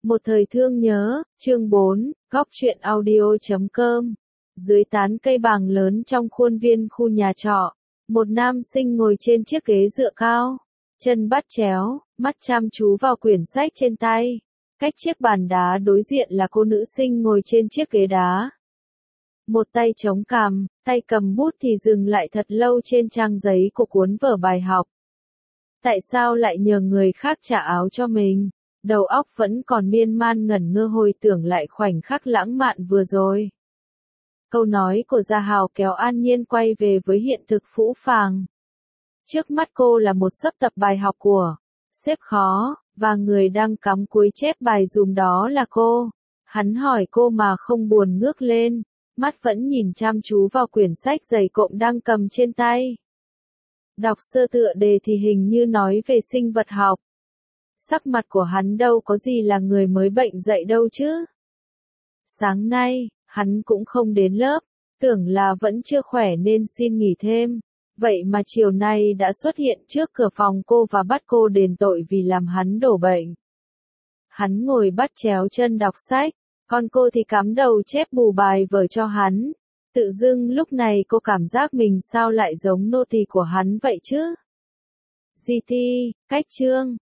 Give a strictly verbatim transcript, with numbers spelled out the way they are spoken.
Một thời thương nhớ, chương bốn, góc truyện audio chấm com. Dưới tán cây bàng lớn trong khuôn viên khu nhà trọ, một nam sinh ngồi trên chiếc ghế dựa cao, chân bắt chéo, mắt chăm chú vào quyển sách trên tay. Cách chiếc bàn đá đối diện là cô nữ sinh ngồi trên chiếc ghế đá. Một tay chống cằm, tay cầm bút thì dừng lại thật lâu trên trang giấy của cuốn vở bài học. Tại sao lại nhờ người khác trả áo cho mình? Đầu óc vẫn còn miên man ngẩn ngơ hồi tưởng lại khoảnh khắc lãng mạn vừa rồi. Câu nói của Gia Hào kéo An Nhiên quay về với hiện thực phũ phàng. Trước mắt cô là một sấp tập bài học của xếp khó, và người đang cắm cúi chép bài dùm đó là cô. Hắn hỏi cô mà không buồn ngước lên, mắt vẫn nhìn chăm chú vào quyển sách dày cộm đang cầm trên tay. Đọc sơ tựa đề thì hình như nói về sinh vật học. Sắc mặt của hắn đâu có gì là người mới bệnh dậy đâu chứ. Sáng nay, hắn cũng không đến lớp, tưởng là vẫn chưa khỏe nên xin nghỉ thêm. Vậy mà chiều nay đã xuất hiện trước cửa phòng cô và bắt cô đền tội vì làm hắn đổ bệnh. Hắn ngồi bắt chéo chân đọc sách, còn cô thì cắm đầu chép bù bài vở cho hắn. Tự dưng lúc này cô cảm giác mình sao lại giống nô tỳ của hắn vậy chứ? giê tê, cách chương.